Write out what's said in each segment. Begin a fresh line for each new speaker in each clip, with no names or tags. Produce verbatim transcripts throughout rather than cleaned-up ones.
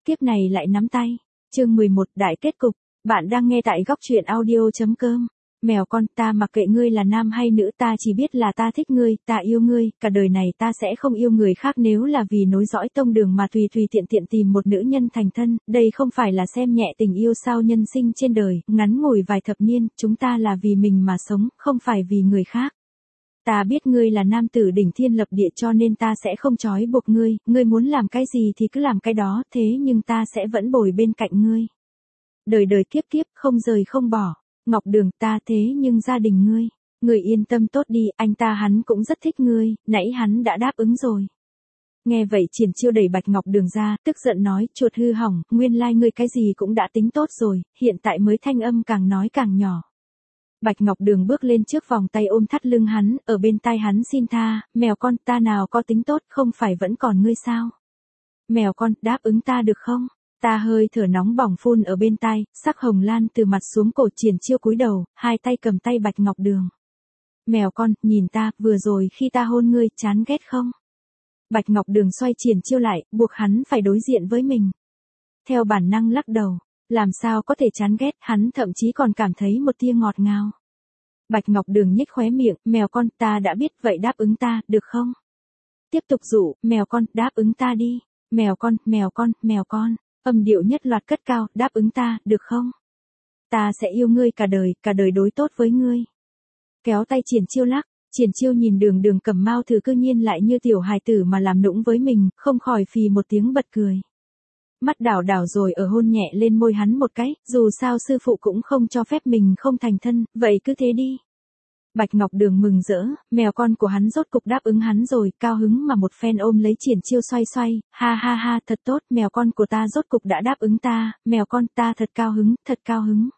kiếp này lại nắm tay. Chương mười một Đại kết cục. Bạn đang nghe tại góc truyện audio.com. Mèo con, ta mặc kệ ngươi là nam hay nữ, ta chỉ biết là ta thích ngươi, ta yêu ngươi, cả đời này ta sẽ không yêu người khác nếu là vì nối dõi tông đường mà tùy tùy tiện tiện tìm một nữ nhân thành thân, đây không phải là xem nhẹ tình yêu sao. Nhân sinh trên đời, ngắn ngủi vài thập niên, chúng ta là vì mình mà sống, không phải vì người khác. Ta biết ngươi là nam tử đỉnh thiên lập địa cho nên ta sẽ không trói buộc ngươi, ngươi muốn làm cái gì thì cứ làm cái đó, thế nhưng ta sẽ vẫn bồi bên cạnh ngươi. Đời đời kiếp kiếp, không rời không bỏ. Ngọc Đường, ta thế nhưng gia đình ngươi, ngươi yên tâm tốt đi, anh ta hắn cũng rất thích ngươi, nãy hắn đã đáp ứng rồi. Nghe vậy Triển Chiêu đẩy Bạch Ngọc Đường ra, tức giận nói, chuột hư hỏng, nguyên lai like ngươi cái gì cũng đã tính tốt rồi, hiện tại mới thanh âm càng nói càng nhỏ. Bạch Ngọc Đường bước lên trước vòng tay ôm thắt lưng hắn, ở bên tai hắn xin tha, mèo con, ta nào có tính tốt, không phải vẫn còn ngươi sao? Mèo con, đáp ứng ta được không? Ta hơi thở nóng bỏng phun ở bên tai, sắc hồng lan từ mặt xuống cổ. Triển Chiêu cúi đầu, hai tay cầm tay Bạch Ngọc Đường. Mèo con, nhìn ta, vừa rồi khi ta hôn ngươi, chán ghét không? Bạch Ngọc Đường xoay Triển Chiêu lại, buộc hắn phải đối diện với mình. Theo bản năng lắc đầu, làm sao có thể chán ghét, hắn thậm chí còn cảm thấy một tia ngọt ngào. Bạch Ngọc Đường nhếch khóe miệng, mèo con, ta đã biết, vậy đáp ứng ta, được không? Tiếp tục dụ, mèo con, đáp ứng ta đi. Mèo con, mèo con, mèo con. Âm điệu nhất loạt cất cao, đáp ứng ta, được không? Ta sẽ yêu ngươi cả đời, cả đời đối tốt với ngươi. Kéo tay Triển Chiêu lắc, Triển Chiêu nhìn Đường Đường Cẩm Mao thử cư nhiên lại như tiểu hài tử mà làm nũng với mình, không khỏi phì một tiếng bật cười. Mắt đảo đảo rồi ở hôn nhẹ lên môi hắn một cái, dù sao sư phụ cũng không cho phép mình không thành thân, vậy cứ thế đi. Bạch Ngọc Đường mừng rỡ, mèo con của hắn rốt cục đáp ứng hắn rồi, cao hứng mà một phen ôm lấy Triển Chiêu xoay xoay, ha ha ha, thật tốt, mèo con của ta rốt cục đã đáp ứng ta, mèo con, ta thật cao hứng, thật cao hứng.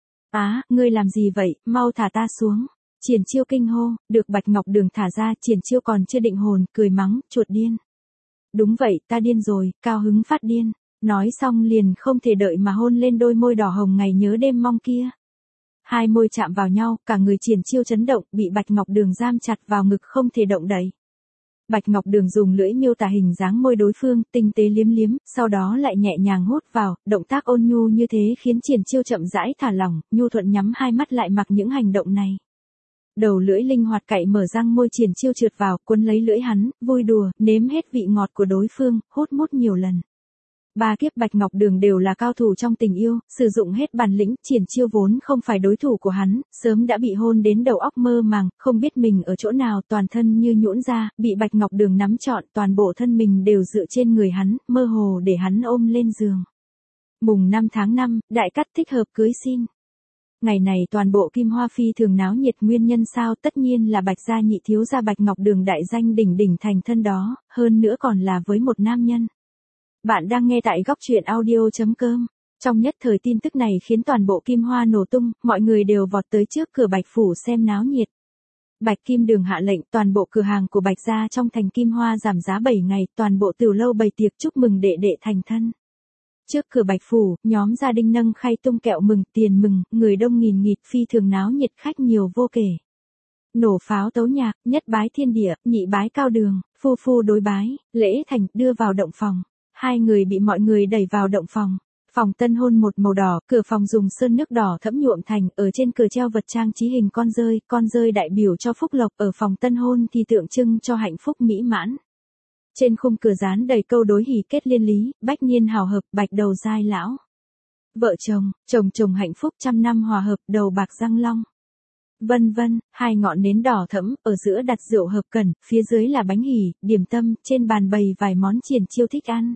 Á, ngươi làm gì vậy, mau thả ta xuống. Triển Chiêu kinh hô, được Bạch Ngọc Đường thả ra, Triển Chiêu còn chưa định hồn, cười mắng, chuột điên. Đúng vậy, ta điên rồi, cao hứng phát điên. Nói xong liền không thể đợi mà hôn lên đôi môi đỏ hồng ngày nhớ đêm mong kia. Hai môi chạm vào nhau, cả người Triển Chiêu chấn động, bị Bạch Ngọc Đường giam chặt vào ngực không thể động đậy. Bạch Ngọc Đường dùng lưỡi miêu tả hình dáng môi đối phương, tinh tế liếm liếm, sau đó lại nhẹ nhàng hút vào, động tác ôn nhu như thế khiến Triển Chiêu chậm rãi thả lỏng, nhu thuận nhắm hai mắt lại mặc những hành động này. Đầu lưỡi linh hoạt cạy mở răng môi Triển Chiêu trượt vào, cuốn lấy lưỡi hắn, vui đùa, nếm hết vị ngọt của đối phương, hút mút nhiều lần. Ba kiếp Bạch Ngọc Đường đều là cao thủ trong tình yêu, sử dụng hết bản lĩnh, Triển Chiêu vốn không phải đối thủ của hắn, sớm đã bị hôn đến đầu óc mơ màng, không biết mình ở chỗ nào, toàn thân như nhũn ra, bị Bạch Ngọc Đường nắm trọn, toàn bộ thân mình đều dựa trên người hắn, mơ hồ để hắn ôm lên giường. Mùng năm tháng năm, đại cát thích hợp cưới xin. Ngày này toàn bộ Kim Hoa phi thường náo nhiệt, nguyên nhân sao? Tất nhiên là Bạch gia nhị thiếu gia Bạch Ngọc Đường đại danh đỉnh đỉnh thành thân đó, hơn nữa còn là với một nam nhân. Bạn đang nghe tại góc truyện audio.com. Trong nhất thời tin tức này khiến toàn bộ Kim Hoa nổ tung, mọi người đều vọt tới trước cửa Bạch phủ xem náo nhiệt. Bạch Kim Đường hạ lệnh toàn bộ cửa hàng của Bạch gia trong thành Kim Hoa giảm giá bảy ngày, toàn bộ tiểu lâu bày tiệc chúc mừng đệ đệ thành thân. Trước cửa Bạch phủ, nhóm gia đình nâng khay tung kẹo mừng, tiền mừng, người đông nghìn nghịt, phi thường náo nhiệt, khách nhiều vô kể. Nổ pháo tấu nhạc, nhất bái thiên địa, nhị bái cao đường, phu phu đối bái, lễ thành, đưa vào động phòng. Hai người bị mọi người đẩy vào động phòng. Phòng tân hôn một màu đỏ, cửa phòng dùng sơn nước đỏ thẫm nhuộm thành, ở trên cửa treo vật trang trí hình con dơi, con dơi đại biểu cho phúc lộc, ở phòng tân hôn thì tượng trưng cho hạnh phúc mỹ mãn. Trên khung cửa dán đầy câu đối hỷ kết liên lý, bách niên hào hợp, bạch đầu giai lão. Vợ chồng, chồng chồng hạnh phúc trăm năm hòa hợp, đầu bạc răng long. Vân vân, hai ngọn nến đỏ thẫm, ở giữa đặt rượu hợp cẩn, phía dưới là bánh hỉ, điểm tâm, trên bàn bày vài món Triển Chiêu thích ăn.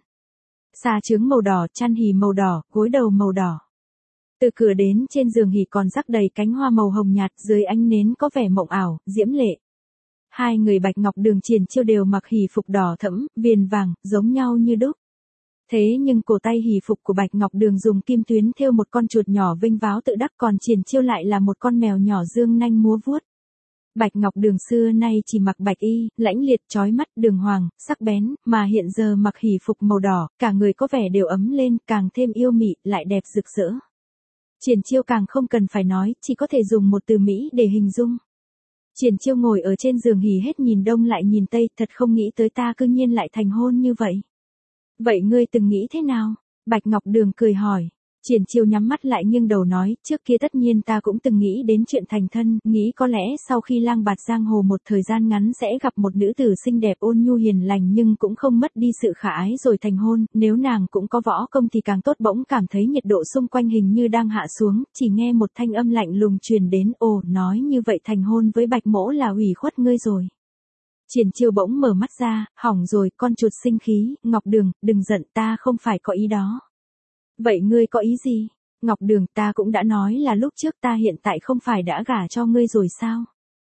Xà trứng màu đỏ, chăn hỉ màu đỏ, gối đầu màu đỏ. Từ cửa đến trên giường hỉ còn rắc đầy cánh hoa màu hồng nhạt, dưới ánh nến có vẻ mộng ảo, diễm lệ. Hai người Bạch Ngọc Đường Triển Chiêu đều mặc hỉ phục đỏ thẫm, viền vàng, giống nhau như đúc. Thế nhưng cổ tay hỉ phục của Bạch Ngọc Đường dùng kim tuyến thêu một con chuột nhỏ vinh váo tự đắc, còn Triển Chiêu lại là một con mèo nhỏ dương nanh múa vuốt. Bạch Ngọc Đường xưa nay chỉ mặc bạch y, lãnh liệt, chói mắt, đường hoàng, sắc bén, mà hiện giờ mặc hỉ phục màu đỏ, cả người có vẻ đều ấm lên, càng thêm yêu mị, lại đẹp rực rỡ. Triển Chiêu càng không cần phải nói, chỉ có thể dùng một từ mỹ để hình dung. Triển Chiêu ngồi ở trên giường hỉ hết nhìn đông lại nhìn tây, thật không nghĩ tới ta cư nhiên lại thành hôn như vậy. Vậy ngươi từng nghĩ thế nào? Bạch Ngọc Đường cười hỏi. Triển Chiêu nhắm mắt lại nghiêng đầu nói, trước kia tất nhiên ta cũng từng nghĩ đến chuyện thành thân, nghĩ có lẽ sau khi lang bạt giang hồ một thời gian ngắn sẽ gặp một nữ tử xinh đẹp ôn nhu hiền lành nhưng cũng không mất đi sự khả ái rồi thành hôn, nếu nàng cũng có võ công thì càng tốt. Bỗng cảm thấy nhiệt độ xung quanh hình như đang hạ xuống, chỉ nghe một thanh âm lạnh lùng truyền đến, ồ, nói như vậy thành hôn với Bạch mỗ là ủy khuất ngươi rồi. Triển Chiêu bỗng mở mắt ra, hỏng rồi, con chuột sinh khí, Ngọc Đường, đừng giận, ta không phải có ý đó. Vậy ngươi có ý gì? Ngọc Đường, ta cũng đã nói là lúc trước ta hiện tại không phải đã gả cho ngươi rồi sao?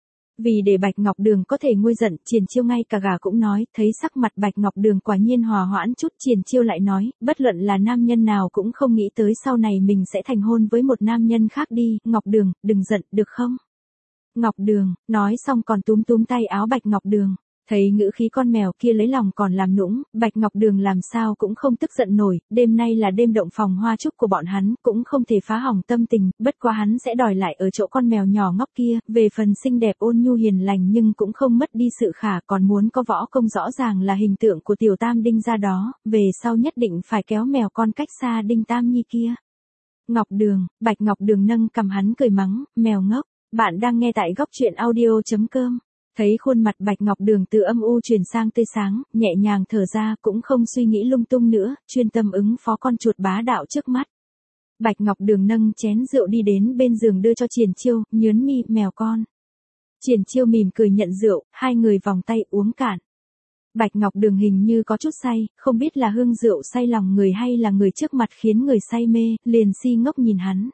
Vì để Bạch Ngọc Đường có thể nguôi giận, Triển Chiêu ngay cả gà cũng nói, thấy sắc mặt Bạch Ngọc Đường quả nhiên hòa hoãn chút, Triển Chiêu lại nói, bất luận là nam nhân nào cũng không nghĩ tới sau này mình sẽ thành hôn với một nam nhân khác đi, Ngọc Đường, đừng giận, được không? Ngọc Đường, nói xong còn túm túm tay áo Bạch Ngọc Đường. Thấy ngữ khí con mèo kia lấy lòng còn làm nũng, Bạch Ngọc Đường làm sao cũng không tức giận nổi, đêm nay là đêm động phòng hoa trúc của bọn hắn, cũng không thể phá hỏng tâm tình, bất quá hắn sẽ đòi lại ở chỗ con mèo nhỏ ngốc kia, về phần xinh đẹp ôn nhu hiền lành nhưng cũng không mất đi sự khả, còn muốn có võ công rõ ràng là hình tượng của tiểu tam đinh ra đó, về sau nhất định phải kéo mèo con cách xa đinh tam nhi kia. Ngọc Đường, Bạch Ngọc Đường nâng cầm hắn cười mắng, mèo ngốc, bạn đang nghe tại góc truyện audio chấm com. Thấy khuôn mặt Bạch Ngọc Đường từ âm u chuyển sang tươi sáng, nhẹ nhàng thở ra, cũng không suy nghĩ lung tung nữa, chuyên tâm ứng phó con chuột bá đạo trước mắt. Bạch Ngọc Đường nâng chén rượu đi đến bên giường đưa cho Triển Chiêu, nhớn mi, mèo con. Triển Chiêu mỉm cười nhận rượu, hai người vòng tay uống cạn. Bạch Ngọc Đường hình như có chút say, không biết là hương rượu say lòng người hay là người trước mặt khiến người say mê, liền si ngốc nhìn hắn.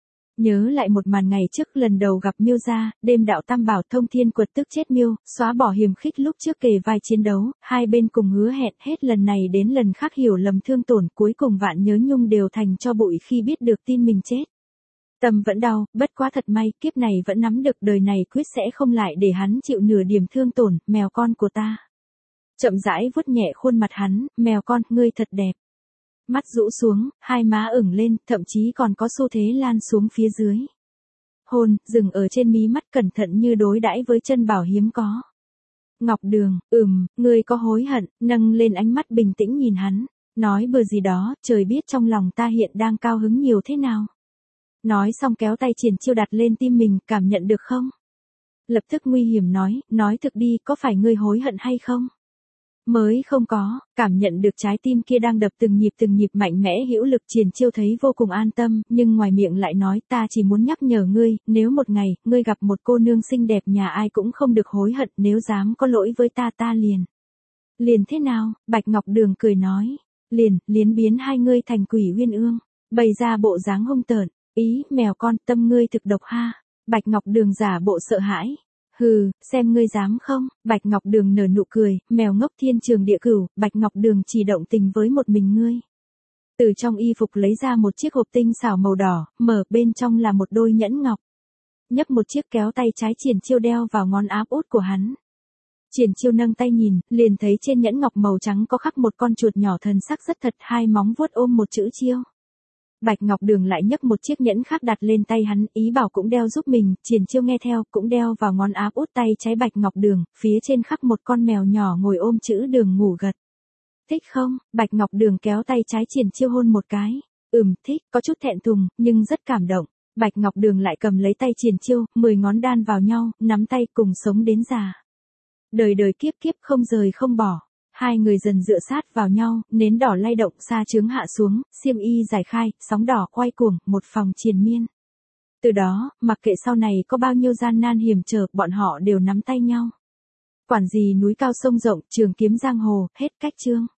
Nhớ lại một màn ngày trước lần đầu gặp Miêu gia, đêm đạo tam bảo thông thiên quật tức chết Miêu, xóa bỏ hiềm khích lúc trước kề vai chiến đấu, hai bên cùng hứa hẹn hết lần này đến lần khác hiểu lầm thương tổn, cuối cùng vạn nhớ nhung đều thành cho bụi khi biết được tin mình chết. Tâm vẫn đau, bất quá thật may, kiếp này vẫn nắm được đời này quyết sẽ không lại để hắn chịu nửa điểm thương tổn, mèo con của ta. Chậm rãi vuốt nhẹ khuôn mặt hắn, mèo con, ngươi thật đẹp. Mắt rũ xuống, hai má ửng lên, thậm chí còn có xu thế lan xuống phía dưới. Hôn, dừng ở trên mí mắt cẩn thận như đối đãi với chân bảo hiếm có. Ngọc Đường, ừm, ngươi có hối hận, nâng lên ánh mắt bình tĩnh nhìn hắn, nói bừa gì đó, trời biết trong lòng ta hiện đang cao hứng nhiều thế nào. Nói xong kéo tay Triển Chiêu đặt lên tim mình, cảm nhận được không? Lập tức nguy hiểm nói, nói thực đi, có phải ngươi hối hận hay không? Mới không có, cảm nhận được trái tim kia đang đập từng nhịp từng nhịp mạnh mẽ hữu lực, Triển Chiêu thấy vô cùng an tâm, nhưng ngoài miệng lại nói, ta chỉ muốn nhắc nhở ngươi, nếu một ngày, ngươi gặp một cô nương xinh đẹp nhà ai cũng không được hối hận, nếu dám có lỗi với ta ta liền. Liền thế nào? Bạch Ngọc Đường cười nói, liền, liến biến hai ngươi thành quỷ uyên ương, bày ra bộ dáng hung tợn, ý, mèo con, tâm ngươi thực độc ha. Bạch Ngọc Đường giả bộ sợ hãi. Hừ, xem ngươi dám không? Bạch Ngọc Đường nở nụ cười, mèo ngốc thiên trường địa cửu, Bạch Ngọc Đường chỉ động tình với một mình ngươi. Từ trong y phục lấy ra một chiếc hộp tinh xảo màu đỏ, mở bên trong là một đôi nhẫn ngọc. Nhấp một chiếc kéo tay trái Triển Chiêu đeo vào ngón áp út của hắn. Triển Chiêu nâng tay nhìn, liền thấy trên nhẫn ngọc màu trắng có khắc một con chuột nhỏ thần sắc rất thật, hai móng vuốt ôm một chữ Chiêu. Bạch Ngọc Đường lại nhấc một chiếc nhẫn khác đặt lên tay hắn, ý bảo cũng đeo giúp mình, Triển Chiêu nghe theo, cũng đeo vào ngón áp út tay trái Bạch Ngọc Đường, phía trên khắc một con mèo nhỏ ngồi ôm chữ Đường ngủ gật. Thích không? Bạch Ngọc Đường kéo tay trái Triển Chiêu hôn một cái. Ừm, thích, có chút thẹn thùng, nhưng rất cảm động. Bạch Ngọc Đường lại cầm lấy tay Triển Chiêu, mười ngón đan vào nhau, nắm tay cùng sống đến già. Đời đời kiếp kiếp không rời không bỏ. Hai người dần dựa sát vào nhau, nến đỏ lay động, sa chướng hạ xuống, xiêm y giải khai, sóng đỏ quay cuồng, một phòng triền miên. Từ đó, mặc kệ sau này có bao nhiêu gian nan hiểm trở, bọn họ đều nắm tay nhau. Quản gì núi cao sông rộng, trường kiếm giang hồ, hết cách chương.